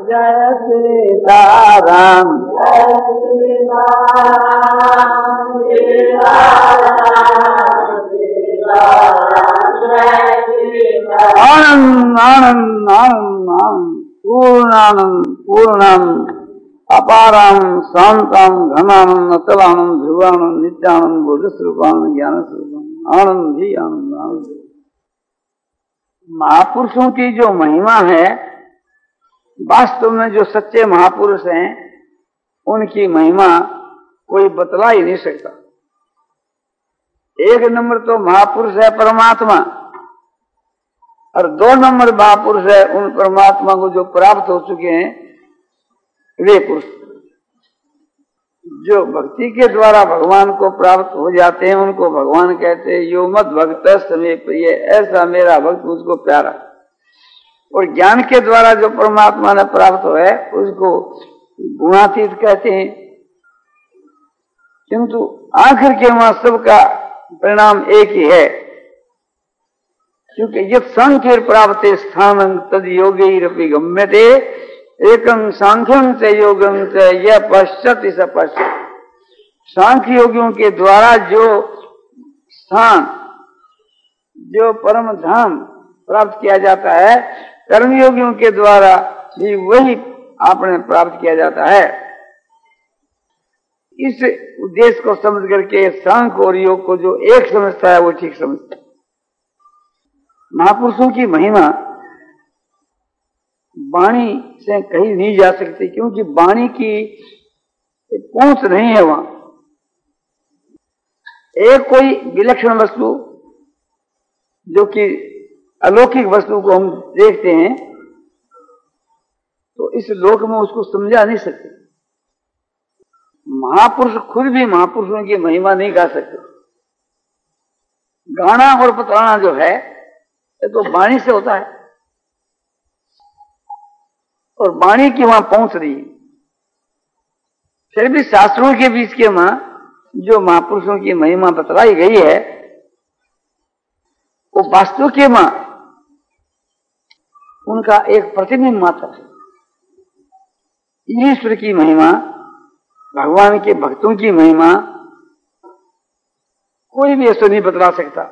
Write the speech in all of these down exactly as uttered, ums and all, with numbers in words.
जय सीताराम जय सीताराम सीताराम सीताराम जय सीताराम। आनंद आनंद आनंद आनंद पूर्णानंद पूर्णम अपारम शांतम घनानंद अचलानंद ध्रुवानंद नित्यानंद बोधस्वरूपानंद ज्ञान स्वरूपानंद आनंद ही आनंद आनंद। महापुरुषों की जो महिमा है, वास्तव में जो सच्चे महापुरुष हैं उनकी महिमा कोई बतला ही नहीं सकता। एक नंबर तो महापुरुष है परमात्मा, और दो नंबर महापुरुष है उन परमात्मा को जो प्राप्त हो चुके हैं वे पुरुष, जो भक्ति के द्वारा भगवान को प्राप्त हो जाते हैं उनको भगवान कहते हैं यो मत भक्त समय प्रिय, ऐसा मेरा भक्त मुझको प्यारा। और ज्ञान के द्वारा जो परमात्मा ने प्राप्त हो है उसको गुणातीत कहते हैं। किंतु आखिर के वहां सबका परिणाम एक ही है, क्योंकि यद सांख्य प्राप्त स्थान तद योगी गम्यते एकं सांख्यं च योगं च यह पश्चात स पश्चात। सांख्य योगियों के द्वारा जो स्थान, जो परम धाम प्राप्त किया जाता है, कर्मयोगियों के द्वारा भी वही आपने प्राप्त किया जाता है। इस उद्देश्य को समझ करके सांख्य और योग को जो एक समझता है वो ठीक समझता है। महापुरुषों की महिमा वाणी से कहीं नहीं जा सकती, क्योंकि वाणी की पहुंच नहीं है वहां। एक कोई विलक्षण वस्तु जो कि अलौकिक वस्तु को हम देखते हैं तो इस लोक में उसको समझा नहीं सकते। महापुरुष खुद भी महापुरुषों की महिमा नहीं गा सकते। गाना और बतलाना जो है ये तो वाणी से होता है, और वाणी की वहां पहुंच रही है। फिर भी शास्त्रों के बीच के वहां जो महापुरुषों की महिमा बतलाई गई है वो वास्तव के वहां उनका एक प्रतिबिंब मात्र है। ईश्वर की महिमा, भगवान के भक्तों की महिमा कोई भी ऐसा नहीं बतला सकता।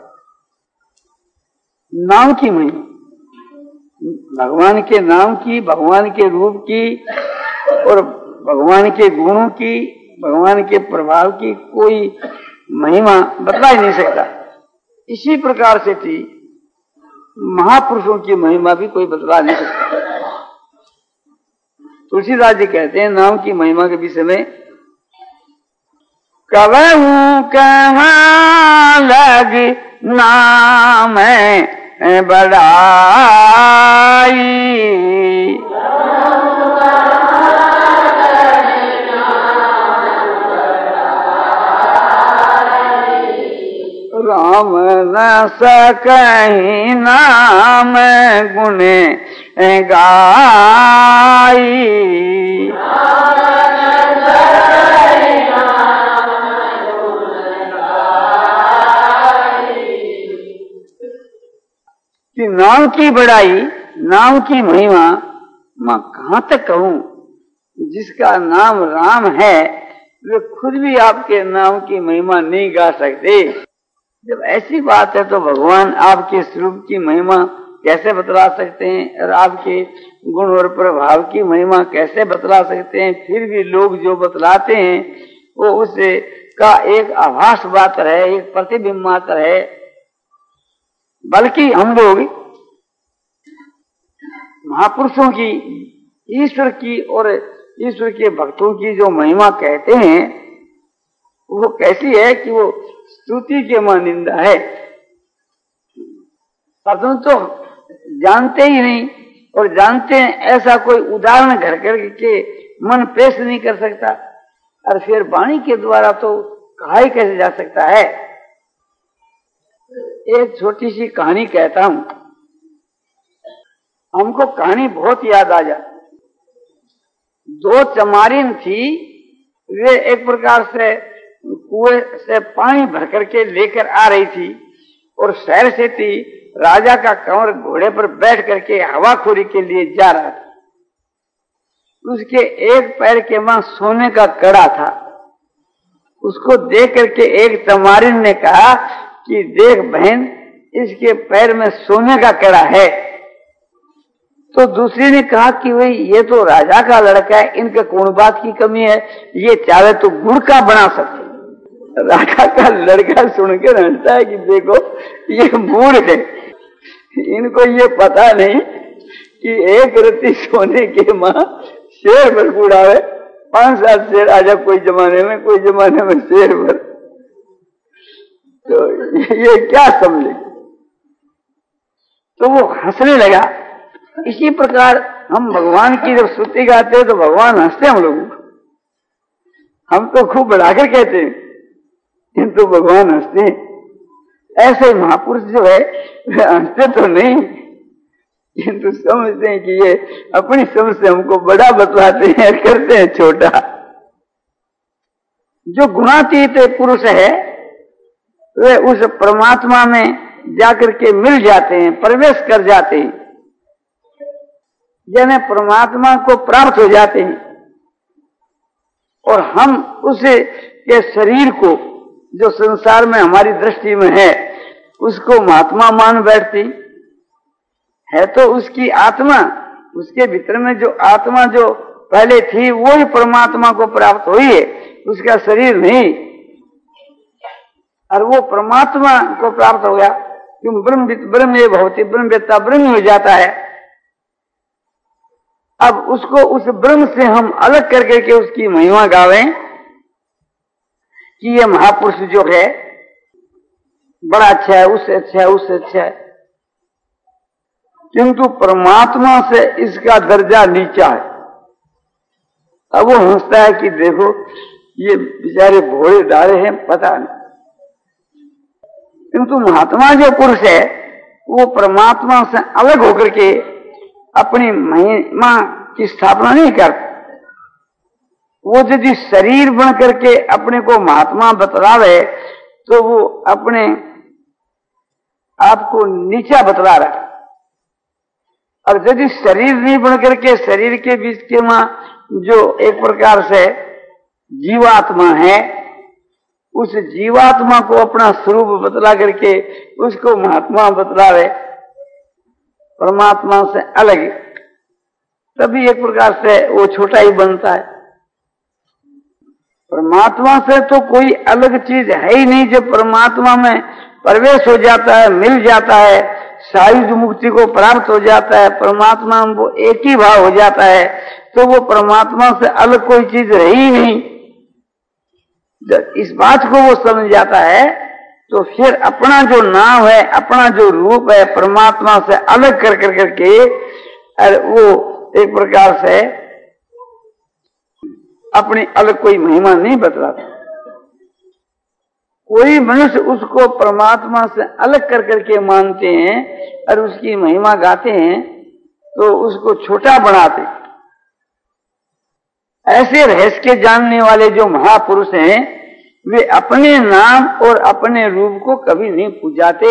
नाम की महिमा, भगवान के नाम की, भगवान के रूप की और भगवान के गुणों की, भगवान के प्रभाव की कोई महिमा बतला ही नहीं सकता। इसी प्रकार से थी महापुरुषों की महिमा भी कोई बतला नहीं सकता। तुलसीदास जी कहते हैं नाम की महिमा के विषय में, कहूं कहाँ लग नाम बड़ाई, राम न सकहीं नाम गुण गाई। कि नाम की बड़ाई, नाम की महिमा मैं कहां तक कहूं। जिसका नाम राम है वे खुद भी आपके नाम की महिमा नहीं गा सकते। जब ऐसी बात है तो भगवान आपके स्वरूप की महिमा कैसे बतला सकते हैं, और आपके गुण और प्रभाव की महिमा कैसे बतला सकते हैं। फिर भी लोग जो बतलाते हैं वो उससे का एक आभास मात्र है, एक प्रतिबिंब मात्र है। बल्कि हम लोग महापुरुषों की, ईश्वर की और ईश्वर के भक्तों की जो महिमा कहते हैं वो कैसी है कि वो स्तुति के मां निंदा है। प्रथम तो जानते ही नहीं, और जानते हैं ऐसा कोई उदाहरण घर करके मन पेश नहीं कर सकता, और फिर वाणी के द्वारा तो कहा ही कैसे जा सकता है। एक छोटी सी कहानी कहता हूं, हमको कहानी बहुत याद आ जाती। दो चमारिन थी, वे एक प्रकार से कुएं से पानी भर करके लेकर आ रही थी, और शहर से थी राजा का कंवर घोड़े पर बैठ करके हवाखोरी के लिए जा रहा था। उसके एक पैर के वहां सोने का कड़ा था। उसको देख करके एक तमारिन ने कहा कि देख बहन, इसके पैर में सोने का कड़ा है। तो दूसरी ने कहा कि भाई ये तो राजा का लड़का है, इनके कौन बात की कमी है, ये चाहे तो गुड़ का बना सकते। राजा का लड़का सुन के हंसता है कि देखो ये मूड है, इनको ये पता नहीं कि एक रत्ती सोने के माँ शेर भर गुड़ावे, पांच सात शेर आजा कोई जमाने में, कोई जमाने में शेर भर, तो ये क्या समझे। तो वो हंसने लगा। इसी प्रकार हम भगवान की जब स्तुति गाते हैं तो भगवान हंसते हम लोगों को। हम तो खूब बढ़ाकर कहते हैं किंतु भगवान हंसते हैं। ऐसे महापुरुष जो है वे हंसते तो नहीं, किंतु समझते हैं कि ये अपनी समझ से हमको बड़ा बतलाते हैं, करते हैं छोटा। जो गुणातीत पुरुष है वे उस परमात्मा में जाकर के मिल जाते हैं, प्रवेश कर जाते हैं, यानी परमात्मा को प्राप्त हो जाते हैं। और हम उसे के शरीर को जो संसार में हमारी दृष्टि में है उसको महात्मा मान बैठती है। तो उसकी आत्मा, उसके भीतर में जो आत्मा जो पहले थी वो ही परमात्मा को प्राप्त हुई है, उसका शरीर नहीं। और वो परमात्मा को प्राप्त हो गया, क्यों ब्रह्म ब्रह्म ये भवती, ब्रह्मवेत्ता ब्रह्म हो जाता है। अब उसको उस ब्रह्म से हम अलग करके के उसकी महिमा गावें कि ये महापुरुष जो है बड़ा अच्छा है, उससे अच्छा है, उससे अच्छा है, किंतु परमात्मा से इसका दर्जा नीचा है। अब वो हंसता है कि देखो ये बेचारे भोले डाले हैं, पता नहीं। किंतु महात्मा जो पुरुष है वो परमात्मा से अलग होकर के अपनी महिमा की स्थापना नहीं करता। वो यदि शरीर बन करके अपने को महात्मा बतलावे तो वो अपने आप को नीचा बतला रहा है। और यदि शरीर नहीं बन करके शरीर के बीच के मां जो एक प्रकार से जीवात्मा है, उस जीवात्मा को अपना स्वरूप बतला करके उसको महात्मा बतलावे परमात्मा से अलग, तभी एक प्रकार से वो छोटा ही बनता है। परमात्मा से तो कोई अलग चीज है ही नहीं। जब परमात्मा में प्रवेश हो जाता है, मिल जाता है, सायुज मुक्ति को प्राप्त हो जाता है, परमात्मा में वो एक ही भाव हो जाता है, तो वो परमात्मा से अलग कोई चीज रही नहीं। जब इस बात को वो समझ जाता है तो फिर अपना जो नाम है, अपना जो रूप है, परमात्मा से अलग कर कर करके वो एक प्रकार से अपनी अलग कोई महिमा नहीं बतलाता। कोई मनुष्य उसको परमात्मा से अलग कर करके मानते हैं और उसकी महिमा गाते हैं तो उसको छोटा बनाते। ऐसे रहस्य के जानने वाले जो महापुरुष हैं वे अपने नाम और अपने रूप को कभी नहीं पूजाते।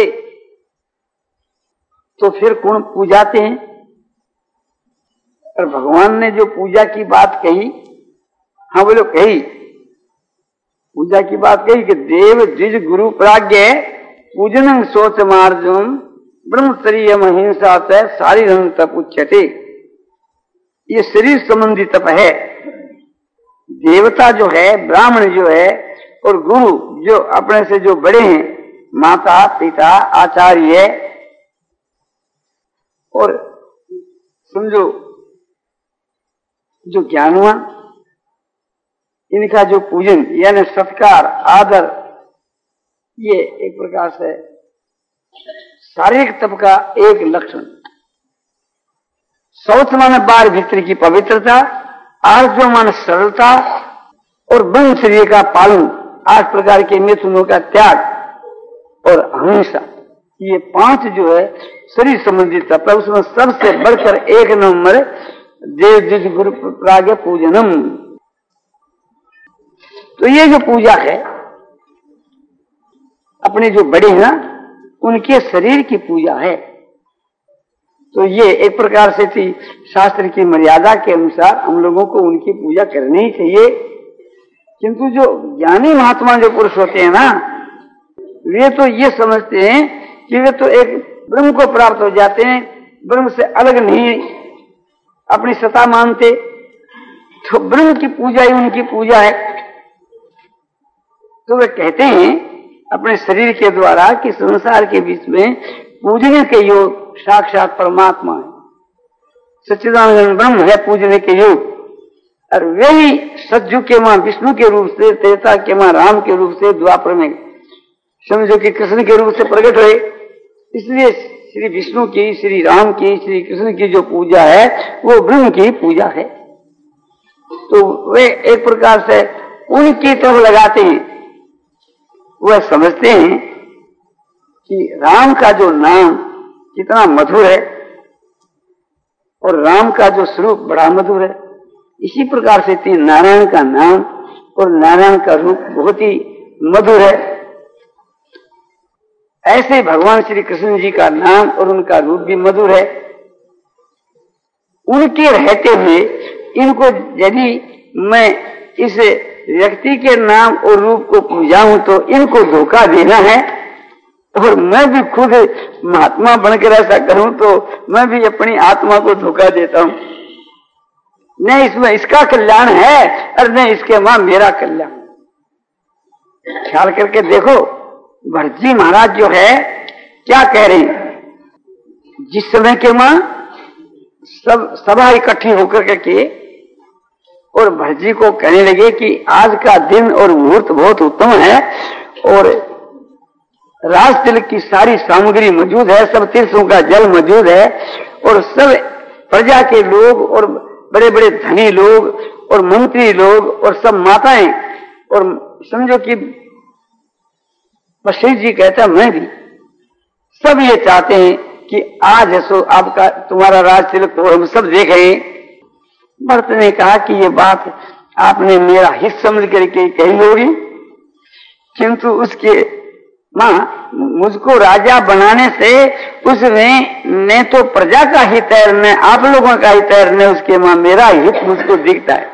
तो फिर कौन पूजाते हैं? और भगवान ने जो पूजा की बात कही, हाँ बोलो कही, पूजा की बात कही कि देव द्विज गुरु प्राज्ञ पूजन सोच मार्जुन ब्रह्मचर्य महिंसा से सारी रंग तप उच्चते। ये शरीर संबंधी तप है। देवता जो है, ब्राह्मण जो है और गुरु जो अपने से जो बड़े हैं, माता पिता आचार्य और समझो जो ज्ञानवान, इनका जो पूजन यानी सत्कार आदर, ये एक प्रकार से शारीरिक तप का एक लक्षण। शौच माने बाहर भीतर की पवित्रता, आर्जव माने सरलता और ब्रह्मचर्य का पालन, आठ प्रकार के मिथुनों का त्याग और अहिंसा, ये पांच जो है शरीर संबंधी तप है। उसमें सबसे बढ़कर एक नंबर देव द्विज गुरु प्राज्ञ पूजनम। तो ये जो पूजा है अपने जो बड़े हैं ना, उनके शरीर की पूजा है। तो ये एक प्रकार से थी शास्त्र की मर्यादा के अनुसार हम लोगों को उनकी पूजा करनी ही चाहिए। किंतु जो ज्ञानी महात्मा जो पुरुष होते हैं ना, वे तो ये समझते हैं कि वे तो एक ब्रह्म को प्राप्त हो जाते हैं, ब्रह्म से अलग नहीं अपनी सत्ता मानते, तो ब्रह्म की पूजा ही उनकी पूजा है। तो वे कहते हैं अपने शरीर के द्वारा कि संसार के बीच में पूजने के योग साक्षात परमात्मा है, सच्चिदानंद ब्रह्म है पूजने के योग। और वही सज्जु के मां विष्णु के रूप से, त्रेता के मां राम के रूप से, द्वापर में समझो कि कृष्ण के रूप से प्रकट हुए। इसलिए श्री विष्णु की, श्री राम की, श्री कृष्ण की जो पूजा है वो ब्रह्म की पूजा है। तो वे एक प्रकार से उनकी तरफ लगाते हैं। वह समझते हैं कि राम का जो नाम कितना मधुर है और राम का जो स्वरूप बड़ा मधुर है। इसी प्रकार से तीन नारायण का नाम और नारायण का रूप बहुत ही मधुर है। ऐसे भगवान श्री कृष्ण जी का नाम और उनका रूप भी मधुर है। उनके रहते हुए इनको यदि मैं इस व्यक्ति के नाम और रूप को पूजाऊं तो इनको धोखा देना है, और मैं भी खुद महात्मा बनकर ऐसा करूं तो मैं भी अपनी आत्मा को धोखा देता हूं। न इसमें इसका कल्याण है और न इसके मां मेरा कल्याण। ख्याल करके देखो, भरतजी महाराज जो है क्या कह रहे हैं। जिस समय के मां सब सभा इकट्ठी होकर के और भरतजी को कहने लगे कि आज का दिन और मुहूर्त बहुत उत्तम है और राज तिलक की सारी सामग्री मौजूद है, सब तीर्थों का जल मौजूद है और सब प्रजा के लोग और बड़े बड़े धनी लोग और मंत्री लोग और सब माताएं और समझो कि वशिष्ठ जी कहता है मैं भी, सब ये चाहते हैं कि आज सो आपका तुम्हारा राज तिलक हो, हम सब देख रहे हैं। भरत ने कहा कि ये बात आपने मेरा हित समझ करके कही होगी, किंतु उसके मां मुझको राजा बनाने से उसमें न तो प्रजा का हित है न आप लोगों का हित है, न उसके मां मेरा हित मुझको दिखता है।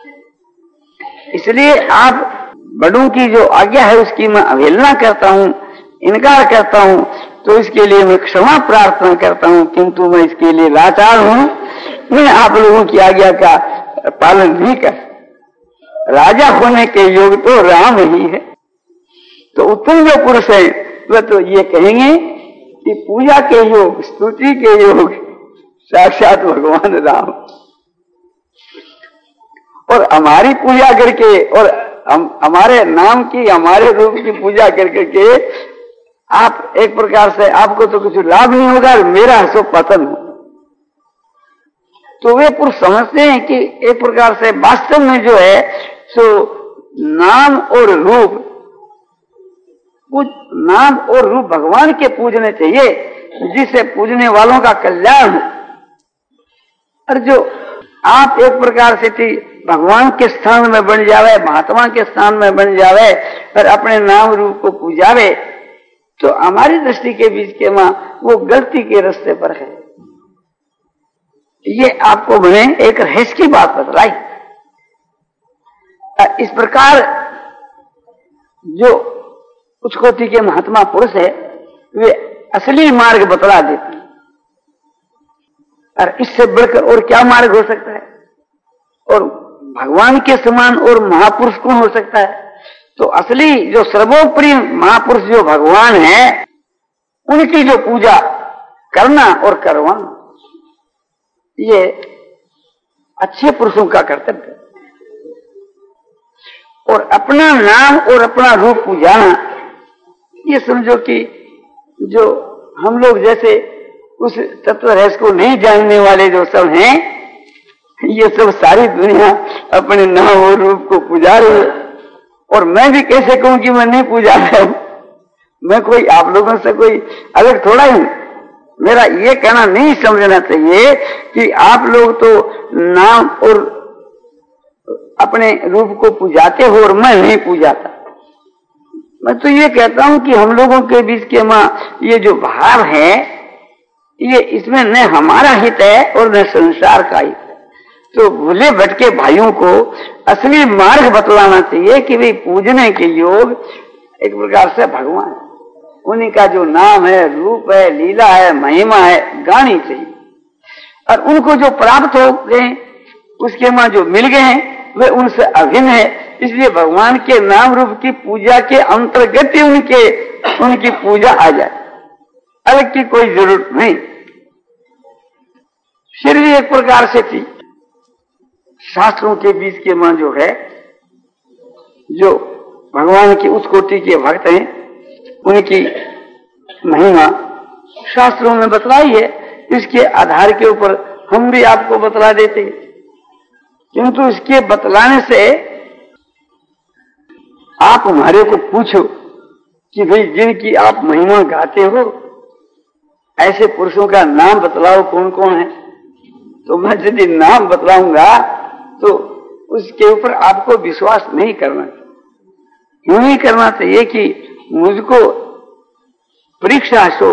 इसलिए आप बड़ों की जो आज्ञा है उसकी मैं अवहेलना करता हूं, इनकार करता हूं, तो इसके लिए मैं क्षमा प्रार्थना करता हूं, किंतु मैं इसके लिए लाचार हूं। मैं आप लोगों की आज्ञा का पालन नहीं कर, राजा होने के योग तो राम ही है। तो उत्तम जो पुरुष है वह तो ये कहेंगे कि पूजा के योग, स्तुति के योग साक्षात भगवान राम, और हमारी पूजा करके और हम हमारे नाम की, हमारे रूप की पूजा करके के आप एक प्रकार से आपको तो कुछ लाभ नहीं होगा, मेरा सो पतन हो। तो वे पुरुष समझते हैं कि एक प्रकार से वास्तव में जो है सो नाम और रूप, नाम और रूप भगवान के पूजने चाहिए, जिससे पूजने वालों का कल्याण हो। और जो आप एक प्रकार से थी भगवान के स्थान में बन जावे, महात्मा के स्थान में बन जावे और अपने नाम रूप को पूजावे, तो हमारी दृष्टि के बीच के मां वो गलती के रास्ते पर है। ये आपको मैंने एक रहस्य की बात बतलाई। इस प्रकार जो उच्च कोटि के महात्मा पुरुष है वे असली मार्ग बतला देते हैं, और इससे बढ़कर और क्या मार्ग हो सकता है, और भगवान के समान और महापुरुष कौन हो सकता है। तो असली जो सर्वोपरि महापुरुष जो भगवान है उनकी जो पूजा करना और करवाना, ये अच्छे पुरुषों का कर्तव्य है। और अपना नाम और अपना रूप पूजाना, ये समझो कि जो हम लोग जैसे उस तत्व रहस्य को नहीं जानने वाले जो सब हैं, ये सब सारी दुनिया अपने नाम और रूप को पूजा रही है। और मैं भी कैसे कहूं कि मैं नहीं पूजा रहा हूं, मैं कोई आप लोगों से कोई अलग थोड़ा ही। मेरा ये कहना नहीं समझना चाहिए कि आप लोग तो नाम और अपने रूप को पूजाते हो और मैं नहीं पूजाता। मैं तो ये कहता हूं कि हम लोगों के बीच के मां ये जो भाव है ये इसमें न हमारा हित है और न संसार का हित है। तो भूले भटके भाइयों को असली मार्ग बतलाना चाहिए कि भाई पूजने के योग एक प्रकार से भगवान, उन्हीं का जो नाम है, रूप है, लीला है, महिमा है, गानी चाहिए। और उनको जो प्राप्त हो गए, उसके मां जो मिल गए हैं, वे उनसे अभिन्न है। इसलिए भगवान के नाम रूप की पूजा के अंतर्गत ही उनके उनकी पूजा आ जाए, अलग की कोई जरूरत नहीं। फिर भी एक प्रकार से थी शास्त्रों के बीच के मां जो है, जो भगवान की उस कोटि के भक्त हैं, उनकी महिमा शास्त्रों में बतलाई है। इसके आधार के ऊपर हम भी आपको बतला देते हैं, किंतु इसके बतलाने से आप हमारे को पूछो कि भाई जिनकी आप महिमा गाते हो, ऐसे पुरुषों का नाम बतलाओ कौन कौन है। तो मैं यदि नाम बतलाऊंगा तो उसके ऊपर आपको विश्वास नहीं करना, यूं ही करना चाहिए कि मुझको परीक्षा सो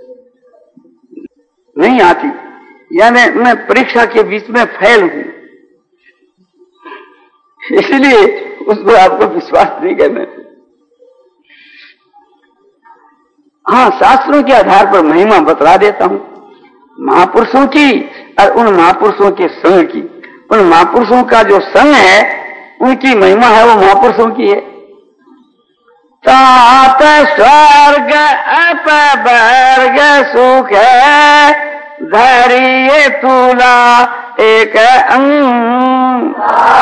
नहीं आती, यानी मैं परीक्षा के बीच में फेल हूं, इसलिए उस पर आपको विश्वास नहीं करना चाहिए। हाँ, शास्त्रों के आधार पर महिमा बतला देता हूं महापुरुषों की और उन महापुरुषों के संग की। उन महापुरुषों का जो संग है, उनकी महिमा है, वो महापुरुषों की है। तात स्वर्ग अपवर्ग सुख धैर्य तुला एक अंग।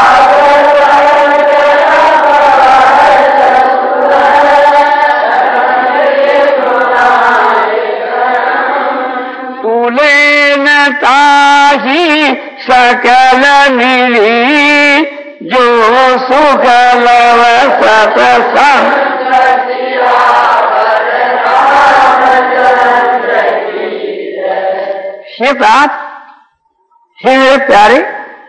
तुले न ताही सकल मिली जो सुख लव सतसंग। हे बात, हे मेरे प्यारे,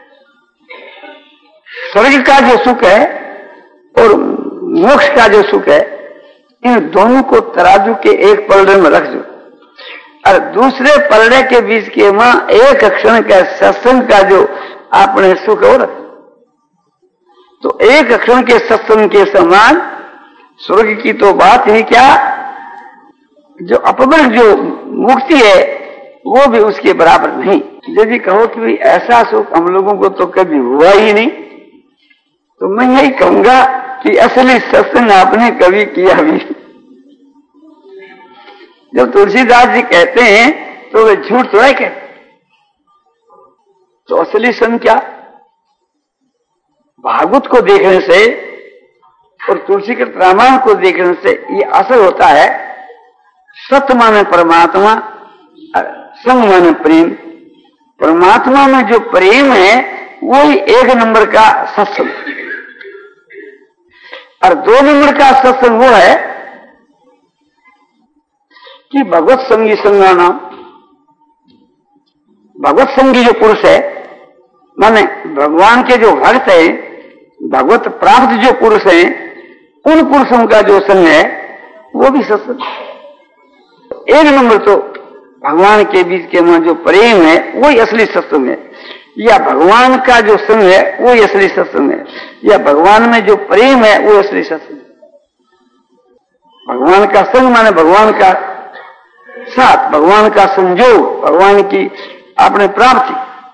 स्वर्ग का जो सुख है और मोक्ष का जो सुख है, इन दोनों को तराजू के एक पलड़े में रख दो और दूसरे पलड़े के बीच के मां एक क्षण का सत्संग का जो आपने सुख हो रखा, तो एक क्षण के सत्संग के समान स्वर्ग की तो बात ही क्या, जो अपवर्ग जो मुक्ति है वो भी उसके बराबर नहीं। यदि कहो कि भाई ऐसा सुख हम लोगों को तो कभी हुआ ही नहीं, तो मैं यही कहूंगा कि असली सत्संग आपने कभी किया भी। जब तुलसीदास जी कहते हैं तो वे झूठ थोड़ा कहते, तो असली संग क्या, भागवत को देखने से और तुलसीकृत रामायण को देखने से ये असर होता है। सत्य माने परमात्मा, संग माने प्रेम। परमात्मा में जो प्रेम है वही एक नंबर का सत्संग, और दो नंबर का सत्संग वो है कि भगवत संगी संगाना। भगवत संगी जो पुरुष है, माने भगवान के जो भक्त है, भगवत प्राप्त जो पुरुष है, उन पुरुषों का जो संग है वो भी सत्संग। एक नंबर तो भगवान के बीच के में जो प्रेम है वही असली सत्संग है, या भगवान का जो संग है वही असली सत्संग है, या भगवान में जो प्रेम है वो असली सत्संग। भगवान का संग माने भगवान का साथ, भगवान का संजोग, भगवान की आपने प्राप्ति।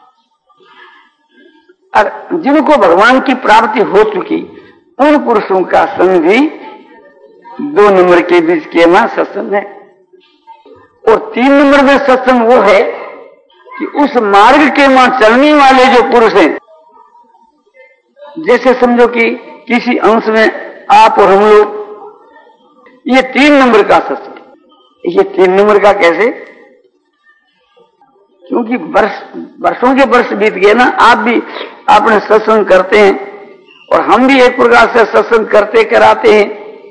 और जिनको भगवान की प्राप्ति हो चुकी, उन पुरुषों का संग भी दो नंबर के बीच के मां सत्संग है। और तीन नंबर में सत्संग वो है कि उस मार्ग के मां चलने वाले जो पुरुष हैं, जैसे समझो कि किसी अंश में आप और हम लोग, ये तीन नंबर का सत्संग। ये तीन नंबर का कैसे, क्योंकि वर्ष वर्षों के वर्ष बीत गए ना, आप भी आपने सत्संग करते हैं और हम भी एक प्रकार से सत्संग करते कराते हैं,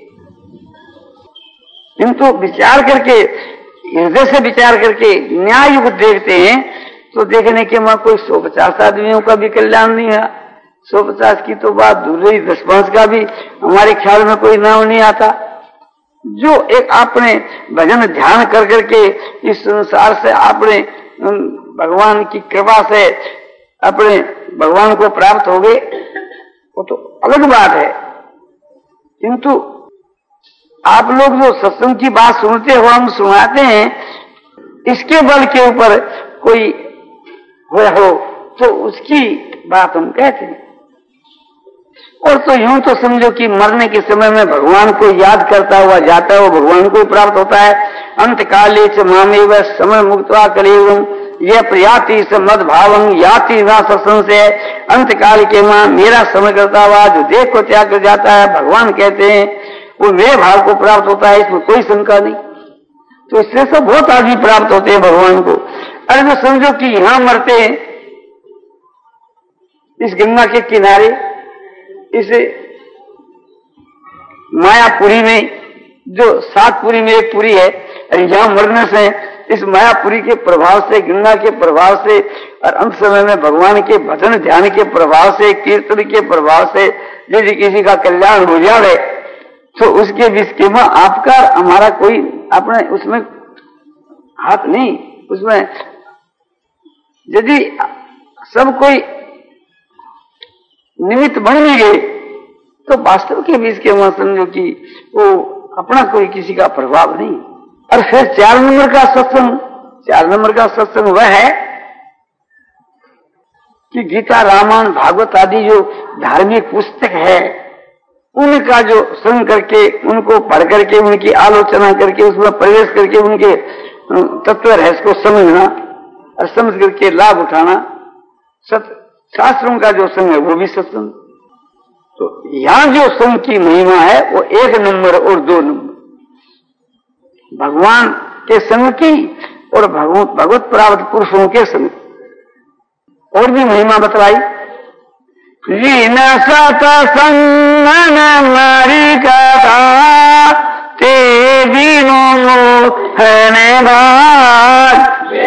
किंतु विचार करके, हृदय से विचार करके न्याय युक्त देखते हैं तो देखने के मां कोई सौ पचास आदमियों का भी कल्याण नहीं है। सौ पचास की तो बात दूर रही, दस पांच का भी हमारे ख्याल में कोई नाम नहीं आता। जो एक आपने भजन ध्यान कर करके इस संसार से आपने भगवान की कृपा से अपने भगवान को प्राप्त हो गए, वो तो अलग बात है। किंतु आप लोग जो सत्संग की बात सुनते हो, हम सुनाते हैं, इसके बल के ऊपर कोई हुआ हो तो उसकी बात हम कहते हैं। और तो यूं तो समझो कि मरने के समय में भगवान को याद करता हुआ जाता है, वो भगवान को प्राप्त होता है। अंत काले च मामेव समय मुक्त्वा कलेवम यह प्रयाति स मद भावं याति ना संशय। अंत काल के मां मेरा समय करता हुआ जो देह को त्याग कर जाता है, भगवान कहते हैं, वो मेरे भाव को प्राप्त होता है, इसमें कोई शंका नहीं। तो इससे सब बहुत आदमी प्राप्त होते हैं भगवान को। अरे तो समझो कि यहां मरते हैं इस गंगा के किनारे, इस मायापुरी में, जो सातपुरी में एक पुरी है, यहां मरने से इस मायापुरी के प्रभाव से, गंगा के प्रभाव से और अंत समय में भगवान के भजन ध्यान के प्रभाव से, कीर्तन के प्रभाव से यदि किसी का कल्याण हो जाए तो उसके विषय में आपका हमारा कोई अपने उसमें हाथ नहीं। उसमें यदि सब कोई निमित्त बन भी गए तो वास्तव के बीच के वहां समझो कि वो अपना कोई किसी का प्रभाव नहीं। और फिर चार नंबर का सत्संग, चार नंबर का सत्संग वह है कि गीता, रामायण, भागवत आदि जो धार्मिक पुस्तक है उनका जो संग करके, उनको पढ़ करके, उनकी आलोचना करके, उसमें प्रवेश करके उनके तत्व रहस्य को समझना और समझ करके लाभ उठाना, सत्य शास्त्रों का जो संग है वो भी सत्संग। तो यहां जो संग की महिमा है वो एक नंबर और दो नंबर भगवान के संग की और भगवत भगवत प्राप्त पुरुषों के संग। और भी महिमा बतलाई, लीन सतसंग मारी कथा ते बिनु मोहने भाग।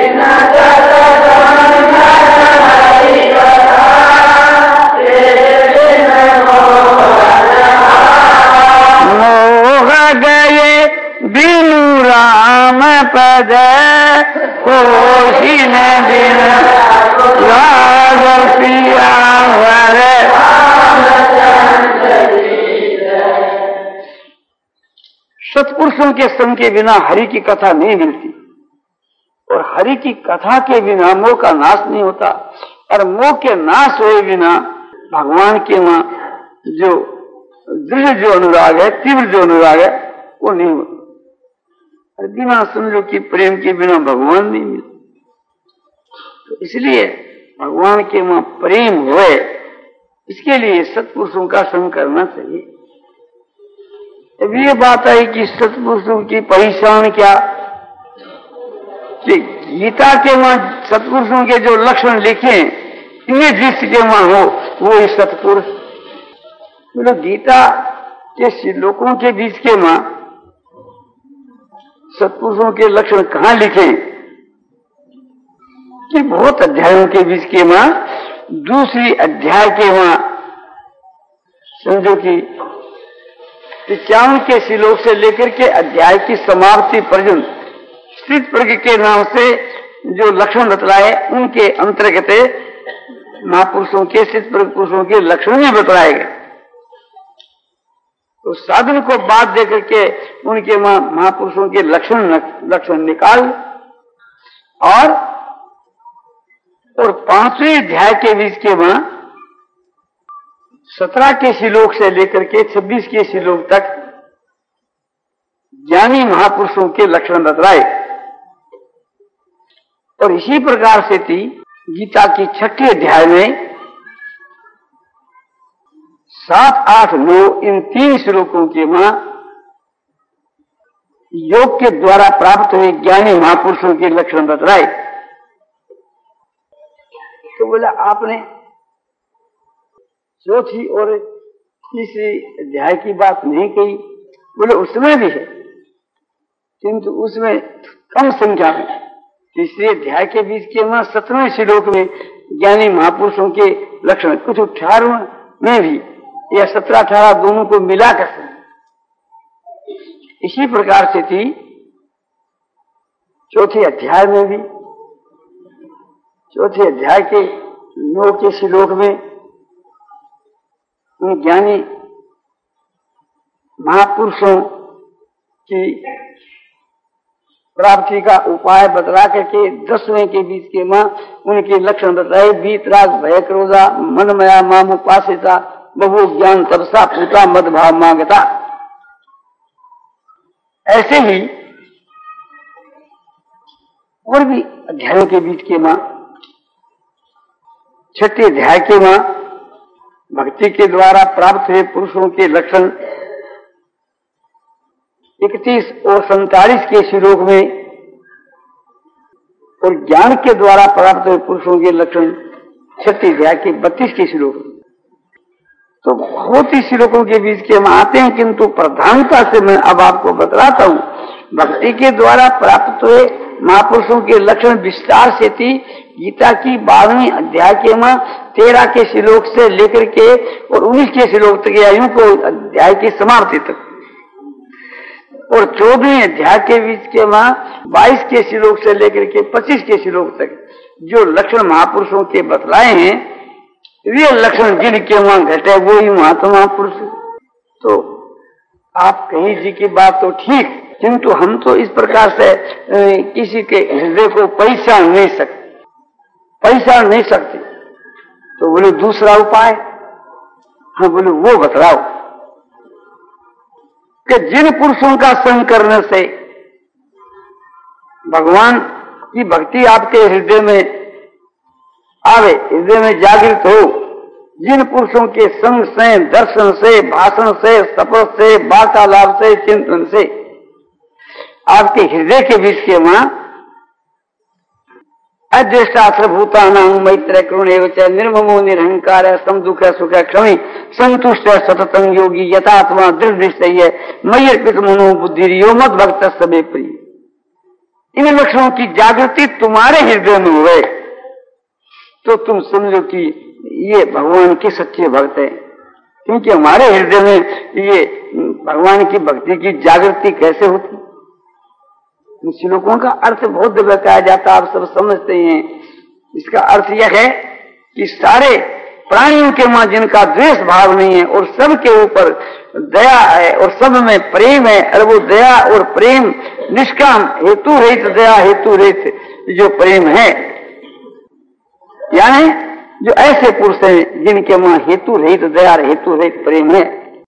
मोह गए बिनु राम पद कोशिन बिन राग पिया भर। सत्पुरुषों के संग के बिना हरि की कथा नहीं मिलती, और हरि की कथा के बिना मोह का नाश नहीं होता, और मोह के नाश हुए बिना भगवान के वहां जो दृढ़ जो अनुराग है, तीव्र जो अनुराग है, वो नहीं होता। और बिना समझो कि प्रेम के बिना भगवान नहीं मिलता। तो इसलिए भगवान के वहां प्रेम हुए, इसके लिए सत्पुरुषों का संग करना चाहिए। अब ये बात आई कि सत्पुरुषों की पहचान क्या, कि गीता के वहां सत्पुरुषों के जो लक्षण लिखे इन्हें जिसके वहां हो वो ही सत्पुरुष। बोलो गीता के श्लोकों के बीच के वहां सत्पुरुषों के लक्षण कहां लिखे, कि बहुत अध्यायों के बीच के वहां दूसरी अध्याय के वहां समझो कि इक्यावन के श्लोक से लेकर के अध्याय की समाप्ति पर्यंत स्थित प्रज्ञ के नाम से जो लक्षण बतलाए उनके अंतर्गत महापुरुषों के, स्थित प्रज्ञ पुरुषों के लक्षण भी बतलाए गए। तो साधन को बात देकर के उनके महापुरुषों के लक्षण लक्षण निकाल, और और पांचवें अध्याय के बीच के वहां सत्रह के श्लोक से लेकर के छब्बीस के श्लोक तक ज्ञानी महापुरुषों के लक्षण बतलाए। और इसी प्रकार से थी गीता की छठे अध्याय में सात, आठ, नौ इन तीन श्लोकों के वहां योग के द्वारा प्राप्त हुए ज्ञानी महापुरुषों के लक्षण बतलाए। तो बोला आपने चौथी और तीसरी अध्याय की बात नहीं कही। बोले उसमें भी है, किंतु उसमें कम संख्या में। तीसरे अध्याय के बीच के वहां सत्रहवें श्लोक में ज्ञानी महापुरुषों के लक्षण, कुछ अठारह में भी या सत्रह अठारह दोनों को मिलाकर इसी प्रकार से थी चौथे अध्याय में भी। चौथे अध्याय के नौ के श्लोक में उन ज्ञानी महापुरुषों की प्राप्ति का उपाय बतला करके दसवें के बीच के मां उनके लक्षण बताए। वीतराग भय क्रोधा मन मया माम उपासिता बहु ज्ञान तपसा पूता मद भाव मांगता। ऐसे ही और भी अध्यायों के बीच के मां छठे अध्याय के मां भक्ति के द्वारा प्राप्त हुए पुरुषों के लक्षण इकतीस और सैतालीस के श्लोक में और ज्ञान के द्वारा प्राप्त हुए पुरुषों के लक्षण छठे अध्याय के बत्तीस के श्लोक में। तो बहुत ही श्लोकों के बीच के हम आते हैं, किंतु प्रधानता से मैं अब आपको बतलाता हूँ। भक्ति के द्वारा प्राप्त हुए महापुरुषों के लक्षण विस्तार से थी गीता की बारहवीं अध्याय के मां तेरह के श्लोक से लेकर के और उन्नीस के श्लोक तक आयु को अध्याय की समाप्ति तक, और चौदहवें अध्याय के बीच के मां बाईस के श्लोक से लेकर के पच्चीस के श्लोक तक जो लक्षण महापुरुषों के बतलाए हैं, वे लक्षण जिनके वहां घटे वो ही महात्मा पुरुष। तो आप कहीं जी की बात तो ठीक, किंतु हम तो इस प्रकार से ए, किसी के हृदय को पहचान नहीं सकते पहचान नहीं सकते तो बोले दूसरा उपाय, हाँ बोले वो बतलाओ कि जिन पुरुषों का संग करने से भगवान की भक्ति आपके हृदय में आवे, हृदय में जागृत हो, जिन पुरुषों के संग से, दर्शन से, भाषण से, शपथ से, वार्तालाप से, चिंतन से आपके हृदय के बीच के मां अदृष्टाश्रभूतानां मैत्र करुण एवं निर्ममो निरहंकार समदुख सुख क्षमी संतुष्ट सततं योगी यथात्मा दृढ़ निश्चय मय्यर्पित मनो बुद्धि यो मद भक्त सबे प्रिय। इन लक्षणों की जागृति तुम्हारे हृदय में हुए तो तुम समझो कि ये भगवान के सच्चे भक्त है, क्योंकि हमारे हृदय में ये भगवान की भक्ति की जागृति कैसे होती। इन श्लोकों का अर्थ बहुत बताया जाता, आप सब समझते हैं। इसका अर्थ यह है कि सारे प्राणियों के मां जिनका द्वेष भाव नहीं है और सबके ऊपर दया है और सब में प्रेम है, और वो दया और प्रेम निष्काम हेतु रहित दया हेतु रहित जो प्रेम है, यानी जो ऐसे पुरुष हैं जिनके मां हेतु रहित दया हेतु रहित प्रेम है,